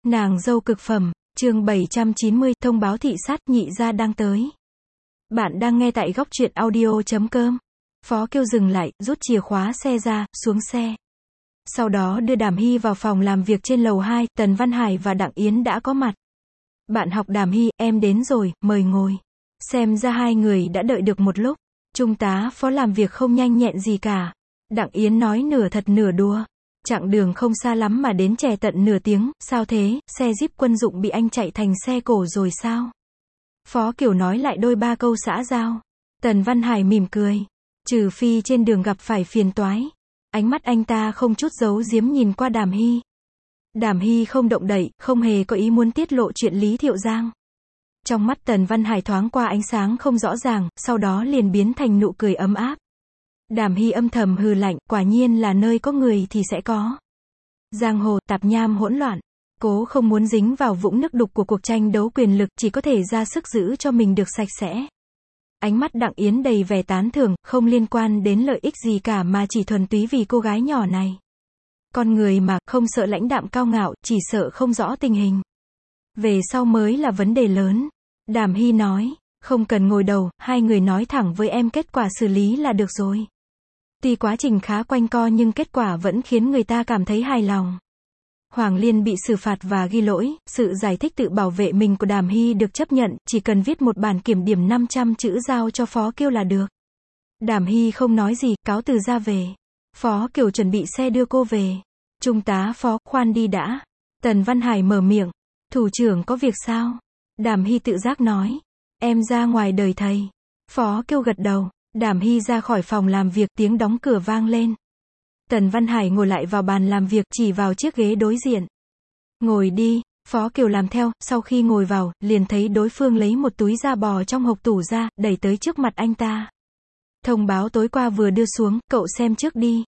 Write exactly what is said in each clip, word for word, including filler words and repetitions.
Nàng dâu cực phẩm, chương bảy trăm chín mươi, thông báo thị sát, nhị gia đang tới. Bạn đang nghe tại góc truyện audio chấm com. Phó Kiêu dừng lại, rút chìa khóa xe ra, xuống xe. Sau đó đưa Đàm Hy vào phòng làm việc trên lầu hai, Tần Văn Hải và Đặng Yến đã có mặt. Bạn học Đàm Hy, em đến rồi, mời ngồi. Xem ra hai người đã đợi được một lúc. Trung tá Phó làm việc không nhanh nhẹn gì cả. Đặng Yến nói nửa thật nửa đùa. Chặng đường không xa lắm mà đến chè tận nửa tiếng, sao thế, xe Jeep quân dụng bị anh chạy thành xe cổ rồi sao? Phó Kiều nói lại đôi ba câu xã giao. Tần Văn Hải mỉm cười. Trừ phi trên đường gặp phải phiền toái. Ánh mắt anh ta không chút giấu giếm nhìn qua Đàm Hy. Đàm Hy không động đậy, không hề có ý muốn tiết lộ chuyện Lý Thiệu Giang. Trong mắt Tần Văn Hải thoáng qua ánh sáng không rõ ràng, sau đó liền biến thành nụ cười ấm áp. Đàm Hy âm thầm hừ lạnh, quả nhiên là nơi có người thì sẽ có. Giang hồ, tạp nham hỗn loạn. Cố không muốn dính vào vũng nước đục của cuộc tranh đấu quyền lực, chỉ có thể ra sức giữ cho mình được sạch sẽ. Ánh mắt Đặng Yến đầy vẻ tán thưởng, không liên quan đến lợi ích gì cả mà chỉ thuần túy vì cô gái nhỏ này. Con người mà, không sợ lãnh đạm cao ngạo, chỉ sợ không rõ tình hình. Về sau mới là vấn đề lớn. Đàm Hy nói, không cần ngồi đầu, hai người nói thẳng với em kết quả xử lý là được rồi. Tuy quá trình khá quanh co nhưng kết quả vẫn khiến người ta cảm thấy hài lòng. Hoàng Liên bị xử phạt và ghi lỗi, sự giải thích tự bảo vệ mình của Đàm Hy được chấp nhận, chỉ cần viết một bản kiểm điểm năm trăm chữ giao cho Phó Kiêu là được. Đàm Hy không nói gì, cáo từ ra về. Phó Kiều chuẩn bị xe đưa cô về. Trung tá Phó, khoan đi đã. Tần Văn Hải mở miệng. Thủ trưởng có việc sao? Đàm Hy tự giác nói. Em ra ngoài đời thầy. Phó Kiêu gật đầu. Đàm Hy ra khỏi phòng làm việc, tiếng đóng cửa vang lên. Tần Văn Hải ngồi lại vào bàn làm việc, chỉ vào chiếc ghế đối diện. Ngồi đi. Phó Kiều làm theo, sau khi ngồi vào, liền thấy đối phương lấy một túi da bò trong hộc tủ ra, đẩy tới trước mặt anh ta. Thông báo tối qua vừa đưa xuống, cậu xem trước đi.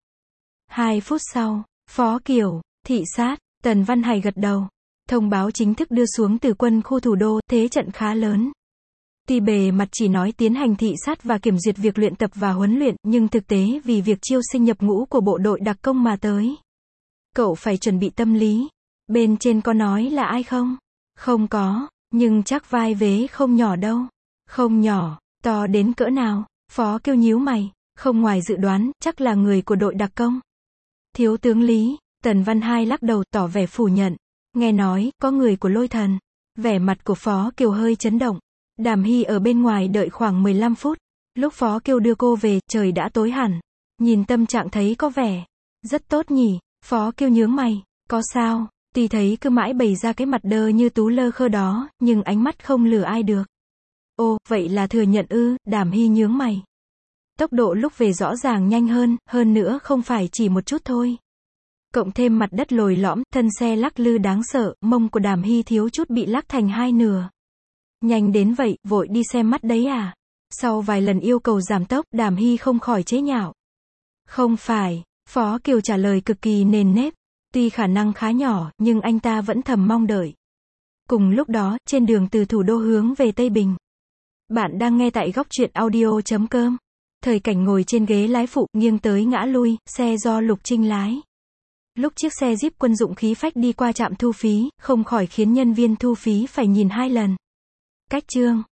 Hai phút sau, Phó Kiều, thị sát, Tần Văn Hải gật đầu. Thông báo chính thức đưa xuống từ quân khu thủ đô, thế trận khá lớn. Tuy bề mặt chỉ nói tiến hành thị sát và kiểm duyệt việc luyện tập và huấn luyện, nhưng thực tế vì việc chiêu sinh nhập ngũ của bộ đội đặc công mà tới. Cậu phải chuẩn bị tâm lý. Bên trên có nói là ai không? Không có, nhưng chắc vai vế không nhỏ đâu. Không nhỏ, to đến cỡ nào? Phó Kiêu nhíu mày. Không ngoài dự đoán, chắc là người của đội đặc công. Thiếu tướng Lý. Tần Văn Hai lắc đầu tỏ vẻ phủ nhận. Nghe nói, có người của Lôi Thần. Vẻ mặt của Phó Kiều hơi chấn động. Đàm Hy ở bên ngoài đợi khoảng mười lăm phút. Lúc Phó Kiêu đưa cô về, trời đã tối hẳn. Nhìn tâm trạng thấy có vẻ rất tốt nhỉ. Phó Kiêu nhướng mày. Có sao? Tuy thấy cứ mãi bày ra cái mặt đơ như tú lơ khơ đó, nhưng ánh mắt không lừa ai được. Ô, vậy là thừa nhận ư? Đàm Hy nhướng mày. Tốc độ lúc về rõ ràng nhanh hơn, hơn nữa không phải chỉ một chút thôi. Cộng thêm mặt đất lồi lõm, thân xe lắc lư đáng sợ, mông của Đàm Hy thiếu chút bị lắc thành hai nửa. Nhanh đến vậy, vội đi xem mắt đấy à? Sau vài lần yêu cầu giảm tốc, Đàm Hy không khỏi chế nhạo. Không phải, Phó Kiều trả lời cực kỳ nền nếp. Tuy khả năng khá nhỏ, nhưng anh ta vẫn thầm mong đợi. Cùng lúc đó, trên đường từ thủ đô hướng về Tây Bình. Bạn đang nghe tại góc truyện audio chấm com. Thời Cảnh ngồi trên ghế lái phụ, nghiêng tới ngã lui, xe do Lục Trinh lái. Lúc chiếc xe Jeep quân dụng khí phách đi qua trạm thu phí, không khỏi khiến nhân viên thu phí phải nhìn hai lần. Cách chương